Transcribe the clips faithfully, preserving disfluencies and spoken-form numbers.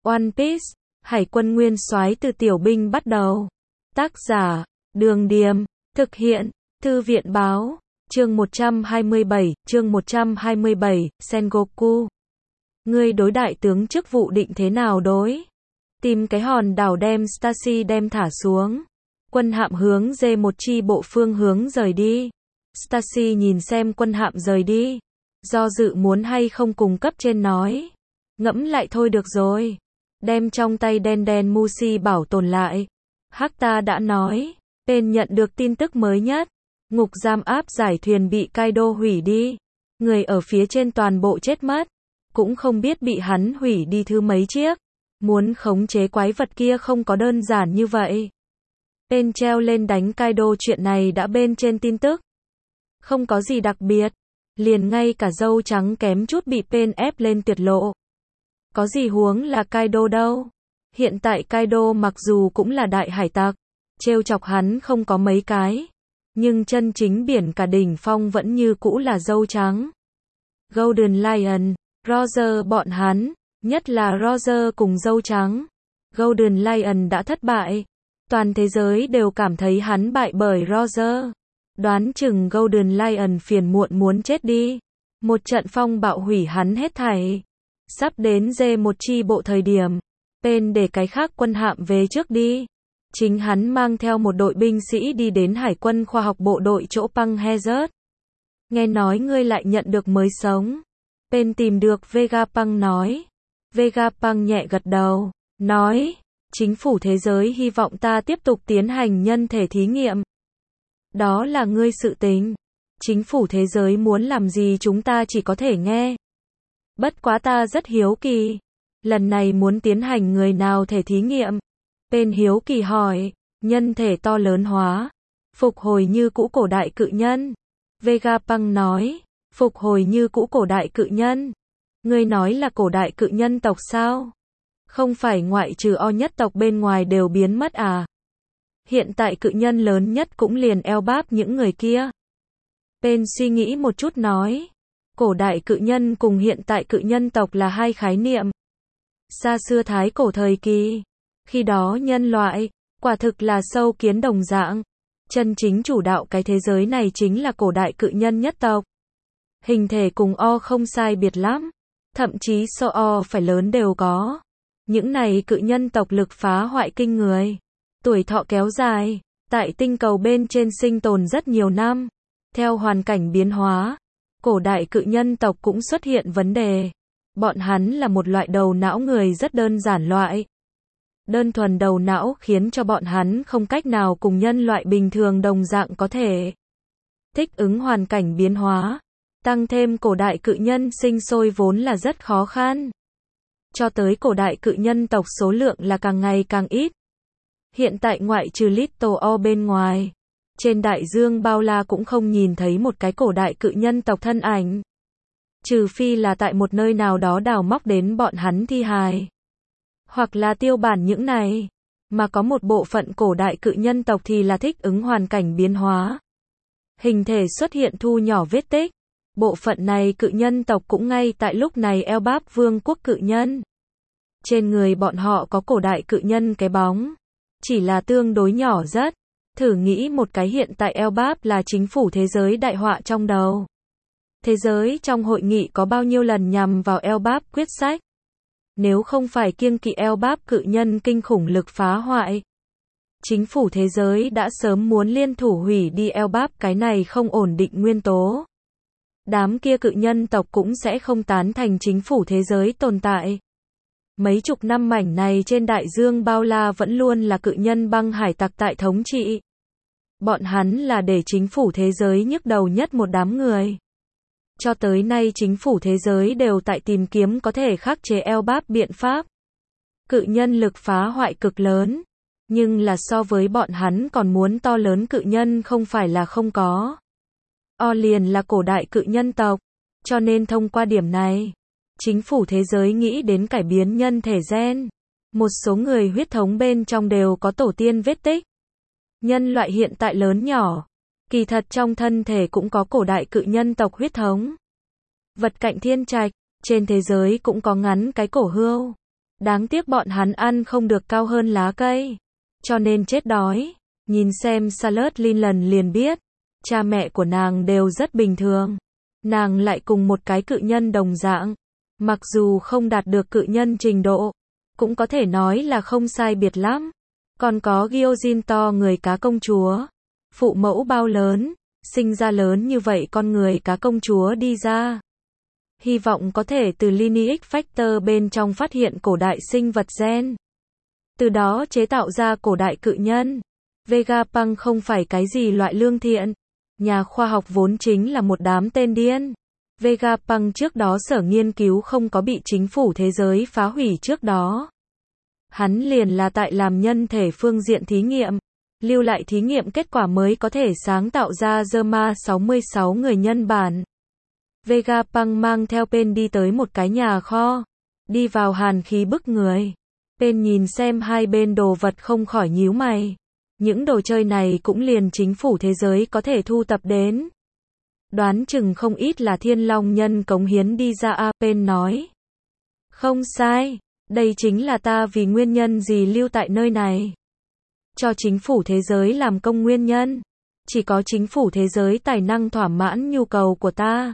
One Piece, Hải quân nguyên soái từ tiểu binh bắt đầu. Tác giả, Đường Điềm, thực hiện, Thư viện Báo, chương một trăm hai mươi bảy, chương một trăm hai mươi bảy, Sengoku. Ngươi đối đại tướng chức vụ định thế nào đối? Tìm cái hòn đảo đem Stacy đem thả xuống. Quân hạm hướng D một chi bộ phương hướng rời đi. Stacy nhìn xem quân hạm rời đi. Do dự muốn hay không cùng cấp trên nói. Ngẫm lại thôi được rồi. Đem trong tay đen đen Mushi bảo tồn lại. Hắc-ta đã nói. Bên nhận được tin tức mới nhất. Ngục giam áp giải thuyền bị Kaido hủy đi. Người ở phía trên toàn bộ chết mất. Cũng không biết bị hắn hủy đi thứ mấy chiếc. Muốn khống chế quái vật kia không có đơn giản như vậy. Bên treo lên đánh Kaido chuyện này đã bên trên tin tức. Không có gì đặc biệt. Liền ngay cả dâu trắng kém chút bị Pen ép lên tuyệt lộ. Có gì huống là Kaido đâu. Hiện tại Kaido mặc dù cũng là đại hải tặc. Trêu chọc hắn không có mấy cái. Nhưng chân chính biển cả đỉnh phong vẫn như cũ là dâu trắng. Golden Lion, Roger bọn hắn. Nhất là Roger cùng dâu trắng. Golden Lion đã thất bại. Toàn thế giới đều cảm thấy hắn bại bởi Roger. Đoán chừng Golden Lion phiền muộn muốn chết đi. Một trận phong bạo hủy hắn hết thảy. Sắp đến D một chi bộ thời điểm. Pen để cái khác quân hạm về trước đi. Chính hắn mang theo một đội binh sĩ đi đến Hải quân khoa học bộ đội chỗ Păng Hazard. Nghe nói ngươi lại nhận được mới sống. Pen tìm được Vegapunk nói. Vegapunk nhẹ gật đầu. Nói. Chính phủ thế giới hy vọng ta tiếp tục tiến hành nhân thể thí nghiệm. Đó là ngươi sự tình. Chính phủ thế giới muốn làm gì chúng ta chỉ có thể nghe. Bất quá ta rất hiếu kỳ. Lần này muốn tiến hành người nào thể thí nghiệm? Pen hiếu kỳ hỏi. Nhân thể to lớn hóa. Phục hồi như cũ cổ đại cự nhân. Vegapunk nói. Phục hồi như cũ cổ đại cự nhân. Ngươi nói là cổ đại cự nhân tộc sao? Không phải ngoại trừ O nhất tộc bên ngoài đều biến mất à? Hiện tại cự nhân lớn nhất cũng liền eo báp những người kia. Pen suy nghĩ một chút nói. Cổ đại cự nhân cùng hiện tại cự nhân tộc là hai khái niệm. Xa xưa thái cổ thời kỳ. Khi đó nhân loại, quả thực là sâu kiến đồng dạng. Chân chính chủ đạo cái thế giới này chính là cổ đại cự nhân nhất tộc. Hình thể cùng O không sai biệt lắm. Thậm chí so O phải lớn đều có. Những này cự nhân tộc lực phá hoại kinh người. Tuổi thọ kéo dài. Tại tinh cầu bên trên sinh tồn rất nhiều năm. Theo hoàn cảnh biến hóa. Cổ đại cự nhân tộc cũng xuất hiện vấn đề. Bọn hắn là một loại đầu não người rất đơn giản loại. Đơn thuần đầu não khiến cho bọn hắn không cách nào cùng nhân loại bình thường đồng dạng có thể thích ứng hoàn cảnh biến hóa. Tăng thêm cổ đại cự nhân sinh sôi vốn là rất khó khăn. Cho tới cổ đại cự nhân tộc số lượng là càng ngày càng ít. Hiện tại ngoại trừ Little O bên ngoài. Trên đại dương bao la cũng không nhìn thấy một cái cổ đại cự nhân tộc thân ảnh. Trừ phi là tại một nơi nào đó đào móc đến bọn hắn thi hài. Hoặc là tiêu bản những này. Mà có một bộ phận cổ đại cự nhân tộc thì là thích ứng hoàn cảnh biến hóa. Hình thể xuất hiện thu nhỏ vết tích. Bộ phận này cự nhân tộc cũng ngay tại lúc này eo báp vương quốc cự nhân. Trên người bọn họ có cổ đại cự nhân cái bóng. Chỉ là tương đối nhỏ rất. Thử nghĩ một cái hiện tại eo báp là chính phủ thế giới đại họa trong đầu. Thế giới trong hội nghị có bao nhiêu lần nhằm vào eo báp quyết sách. Nếu không phải kiêng kỵ eo báp cự nhân kinh khủng lực phá hoại. Chính phủ thế giới đã sớm muốn liên thủ hủy đi eo báp cái này không ổn định nguyên tố. Đám kia cự nhân tộc cũng sẽ không tán thành chính phủ thế giới tồn tại. Mấy chục năm mảnh này trên đại dương bao la vẫn luôn là cự nhân băng hải tặc tại thống trị. Bọn hắn là để chính phủ thế giới nhức đầu nhất một đám người. Cho tới nay chính phủ thế giới đều tại tìm kiếm có thể khắc chế eo báp biện pháp. Cự nhân lực phá hoại cực lớn. Nhưng là so với bọn hắn còn muốn to lớn cự nhân không phải là không có. O liền là cổ đại cự nhân tộc. Cho nên thông qua điểm này. Chính phủ thế giới nghĩ đến cải biến nhân thể gen. Một số người huyết thống bên trong đều có tổ tiên vết tích. Nhân loại hiện tại lớn nhỏ. Kỳ thật trong thân thể cũng có cổ đại cự nhân tộc huyết thống. Vật cạnh thiên trạch. Trên thế giới cũng có ngắn cái cổ hươu. Đáng tiếc bọn hắn ăn không được cao hơn lá cây, cho nên chết đói. Nhìn xem Charlotte Linland liền biết, cha mẹ của nàng đều rất bình thường. Nàng lại cùng một cái cự nhân đồng dạng, mặc dù không đạt được cự nhân trình độ, cũng có thể nói là không sai biệt lắm. Còn có Gyojin người cá công chúa, phụ mẫu bao lớn, sinh ra lớn như vậy con người cá công chúa đi ra. Hy vọng có thể từ Lineage Factor bên trong phát hiện cổ đại sinh vật gen. Từ đó chế tạo ra cổ đại cự nhân. Vegapunk không phải cái gì loại lương thiện. Nhà khoa học vốn chính là một đám tên điên. Vegapunk trước đó sở nghiên cứu không có bị chính phủ thế giới phá hủy trước đó. Hắn liền là tại làm nhân thể phương diện thí nghiệm. Lưu lại thí nghiệm kết quả mới có thể sáng tạo ra Zerma sáu mươi sáu người nhân bản. Vegapunk mang theo Pen đi tới một cái nhà kho. Đi vào hàn khí bức người. Pen nhìn xem hai bên đồ vật không khỏi nhíu mày. Những đồ chơi này cũng liền chính phủ thế giới có thể thu tập đến. Đoán chừng không ít là thiên long nhân cống hiến đi ra a. Pen nói. Không sai, đây chính là ta vì nguyên nhân gì lưu tại nơi này. Cho chính phủ thế giới làm công nguyên nhân. Chỉ có chính phủ thế giới tài năng thỏa mãn nhu cầu của ta.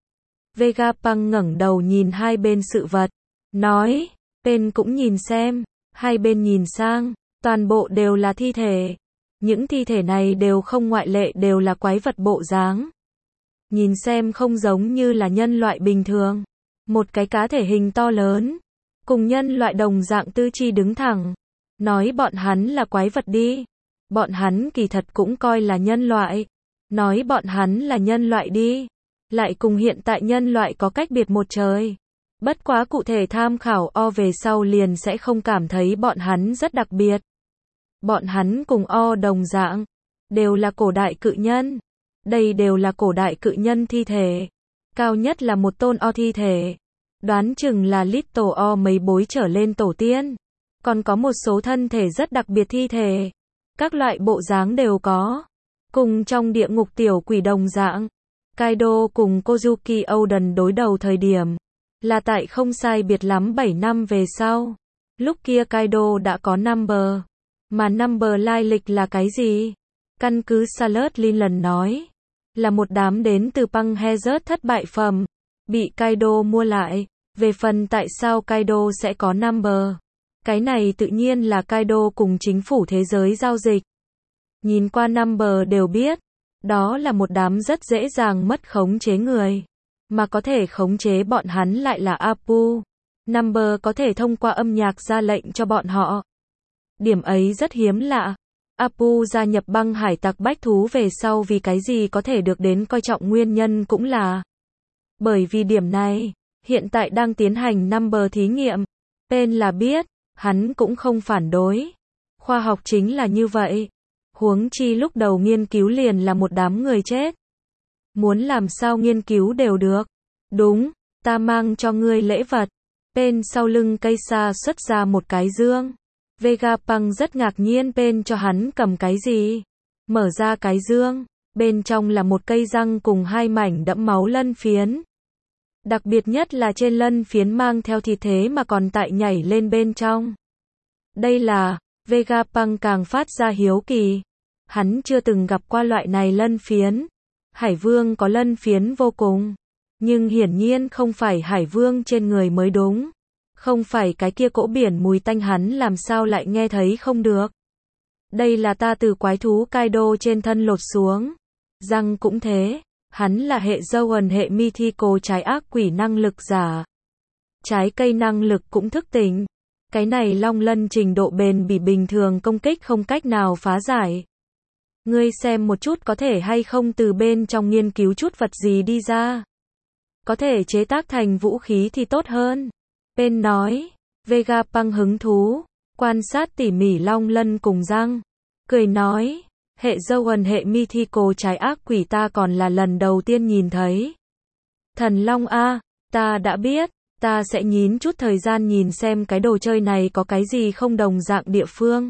Vegapunk ngẩng đầu nhìn hai bên sự vật. Nói, Pen cũng nhìn xem. Hai bên nhìn sang, toàn bộ đều là thi thể. Những thi thể này đều không ngoại lệ đều là quái vật bộ dáng. Nhìn xem không giống như là nhân loại bình thường. Một cái cá thể hình to lớn. Cùng nhân loại đồng dạng tư chi đứng thẳng. Nói bọn hắn là quái vật đi. Bọn hắn kỳ thật cũng coi là nhân loại. Nói bọn hắn là nhân loại đi. Lại cùng hiện tại nhân loại có cách biệt một trời. Bất quá cụ thể tham khảo O về sau liền sẽ không cảm thấy bọn hắn rất đặc biệt. Bọn hắn cùng O đồng dạng. Đều là cổ đại cự nhân. Đây đều là cổ đại cự nhân thi thể. Cao nhất là một tôn O thi thể. Đoán chừng là Little O mấy bối trở lên tổ tiên. Còn có một số thân thể rất đặc biệt thi thể. Các loại bộ dáng đều có. Cùng trong địa ngục tiểu quỷ đồng dạng. Kaido cùng Kozuki Oden đối đầu thời điểm. Là tại không sai biệt lắm bảy năm về sau. Lúc kia Kaido đã có number. Mà number lai lịch là cái gì? Căn cứ Charlotte Linland nói. Là một đám đến từ Punk Hazard thất bại phẩm. Bị Kaido mua lại. Về phần tại sao Kaido sẽ có number. Cái này tự nhiên là Kaido cùng chính phủ thế giới giao dịch. Nhìn qua number đều biết. Đó là một đám rất dễ dàng mất khống chế người. Mà có thể khống chế bọn hắn lại là Apu. Number có thể thông qua âm nhạc ra lệnh cho bọn họ. Điểm ấy rất hiếm lạ. Apu gia nhập băng hải tặc bách thú về sau vì cái gì có thể được đến coi trọng nguyên nhân cũng là. Bởi vì điểm này, hiện tại đang tiến hành number thí nghiệm. Pen là biết, hắn cũng không phản đối. Khoa học chính là như vậy. Huống chi lúc đầu nghiên cứu liền là một đám người chết. Muốn làm sao nghiên cứu đều được. Đúng, ta mang cho ngươi lễ vật. Pen sau lưng cây xa xuất ra một cái dương. Vegapunk rất ngạc nhiên Pen cho hắn cầm cái gì. Mở ra cái dương. Bên trong là một cây răng cùng hai mảnh đẫm máu lân phiến. Đặc biệt nhất là trên lân phiến mang theo thịt thế mà còn tại nhảy lên bên trong. Đây là, Vegapunk càng phát ra hiếu kỳ. Hắn chưa từng gặp qua loại này lân phiến. Hải vương có lân phiến vô cùng. Nhưng hiển nhiên không phải hải vương trên người mới đúng. Không phải cái kia cỗ biển mùi tanh hắn làm sao lại nghe thấy không được. Đây là ta từ quái thú Kaido trên thân lột xuống. Răng cũng thế. Hắn là hệ Zoan hệ Mythical trái ác quỷ năng lực giả. Trái cây năng lực cũng thức tỉnh. Cái này long lân trình độ bền bỉ bình thường công kích không cách nào phá giải. Ngươi xem một chút có thể hay không từ bên trong nghiên cứu chút vật gì đi ra. Có thể chế tác thành vũ khí thì tốt hơn. Pen nói. Vegapunk hứng thú. Quan sát tỉ mỉ long lân cùng răng. Cười nói. Hệ Zoan hệ Mythical trái ác quỷ ta còn là lần đầu tiên nhìn thấy. Thần long a, ta đã biết. Ta sẽ nhín chút thời gian nhìn xem cái đồ chơi này có cái gì không đồng dạng địa phương.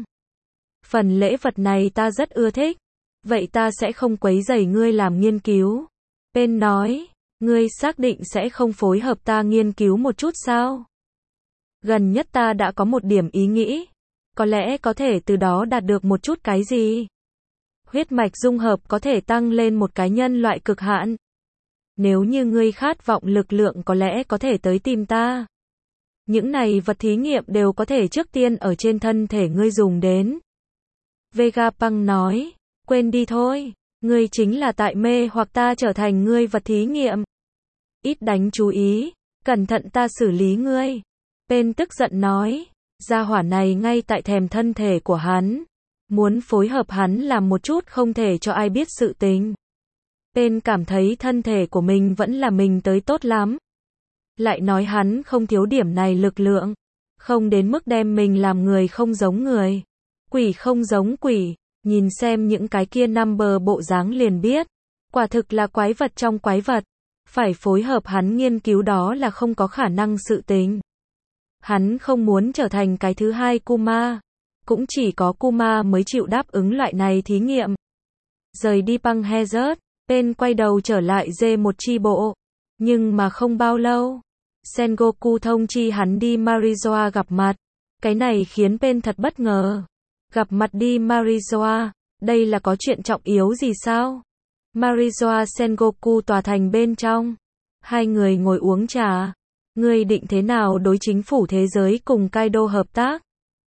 Phần lễ vật này ta rất ưa thích. Vậy ta sẽ không quấy rầy ngươi làm nghiên cứu. Pen nói, ngươi xác định sẽ không phối hợp ta nghiên cứu một chút sao? Gần nhất ta đã có một điểm ý nghĩ. Có lẽ có thể từ đó đạt được một chút cái gì. Huyết mạch dung hợp có thể tăng lên một cái nhân loại cực hạn. Nếu như ngươi khát vọng lực lượng có lẽ có thể tới tìm ta. Những này vật thí nghiệm đều có thể trước tiên ở trên thân thể ngươi dùng đến. Vegapunk nói, quên đi thôi, ngươi chính là tại mê hoặc ta trở thành ngươi vật thí nghiệm. Ít đánh chú ý, cẩn thận ta xử lý ngươi. Pain tức giận nói, gia hỏa này ngay tại thèm thân thể của hắn. Muốn phối hợp hắn làm một chút không thể cho ai biết sự tình. Pain cảm thấy thân thể của mình vẫn là mình tới tốt lắm. Lại nói hắn không thiếu điểm này lực lượng. Không đến mức đem mình làm người không giống người. Quỷ không giống quỷ. Nhìn xem những cái kia number bộ dáng liền biết. Quả thực là quái vật trong quái vật. Phải phối hợp hắn nghiên cứu đó là không có khả năng sự tình. Hắn không muốn trở thành cái thứ hai Kuma. Cũng chỉ có Kuma mới chịu đáp ứng loại này thí nghiệm. Rời đi băng Hazard, Pain quay đầu trở lại dê một chi bộ. Nhưng mà không bao lâu, Sengoku thông chi hắn đi Marizoa gặp mặt. Cái này khiến Pain thật bất ngờ. Gặp mặt đi Marizoa, đây là có chuyện trọng yếu gì sao? Marizoa Sengoku tòa thành bên trong. Hai người ngồi uống trà. Ngươi định thế nào đối chính phủ thế giới cùng Kaido hợp tác?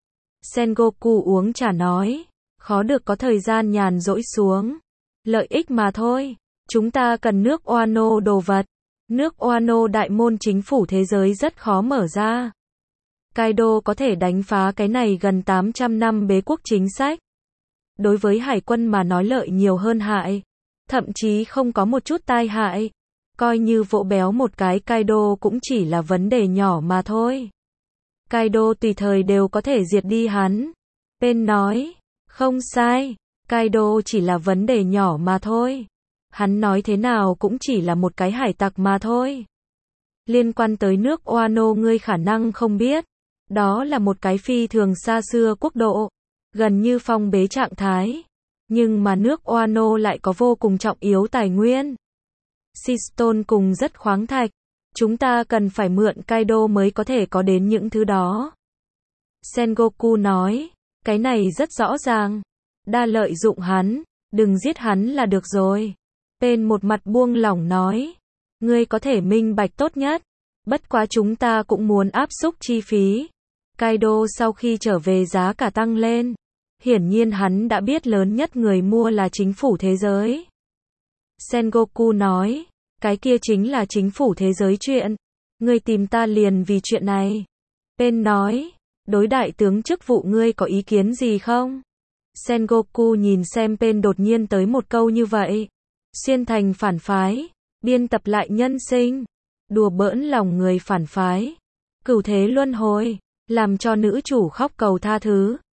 Sengoku uống trà nói, khó được có thời gian nhàn rỗi xuống. Lợi ích mà thôi, chúng ta cần nước Wano đồ vật. Nước Wano đại môn chính phủ thế giới rất khó mở ra. Kaido có thể đánh phá cái này gần tám trăm năm bế quốc chính sách. Đối với hải quân mà nói lợi nhiều hơn hại. Thậm chí không có một chút tai hại. Coi như vỗ béo một cái Kaido cũng chỉ là vấn đề nhỏ mà thôi. Kaido tùy thời đều có thể diệt đi hắn. Pain nói, không sai, Kaido chỉ là vấn đề nhỏ mà thôi. Hắn nói thế nào cũng chỉ là một cái hải tặc mà thôi. Liên quan tới nước Wano ngươi khả năng không biết. Đó là một cái phi thường xa xưa quốc độ. Gần như phong bế trạng thái. Nhưng mà nước Wano lại có vô cùng trọng yếu tài nguyên. Seastone cùng rất khoáng thạch. Chúng ta cần phải mượn Kaido mới có thể có đến những thứ đó. Sengoku nói, cái này rất rõ ràng. Đa lợi dụng hắn, đừng giết hắn là được rồi. Pain một mặt buông lỏng nói, ngươi có thể minh bạch tốt nhất. Bất quá chúng ta cũng muốn áp xúc chi phí. Kaido sau khi trở về giá cả tăng lên. Hiển nhiên hắn đã biết lớn nhất người mua là chính phủ thế giới. Sengoku nói, cái kia chính là chính phủ thế giới chuyện. Ngươi tìm ta liền vì chuyện này. Pain nói, đối đại tướng chức vụ ngươi có ý kiến gì không? Sengoku nhìn xem Pain đột nhiên tới một câu như vậy. Xuyên thành phản phái, biên tập lại nhân sinh, đùa bỡn lòng người phản phái, cửu thế luân hồi, làm cho nữ chủ khóc cầu tha thứ.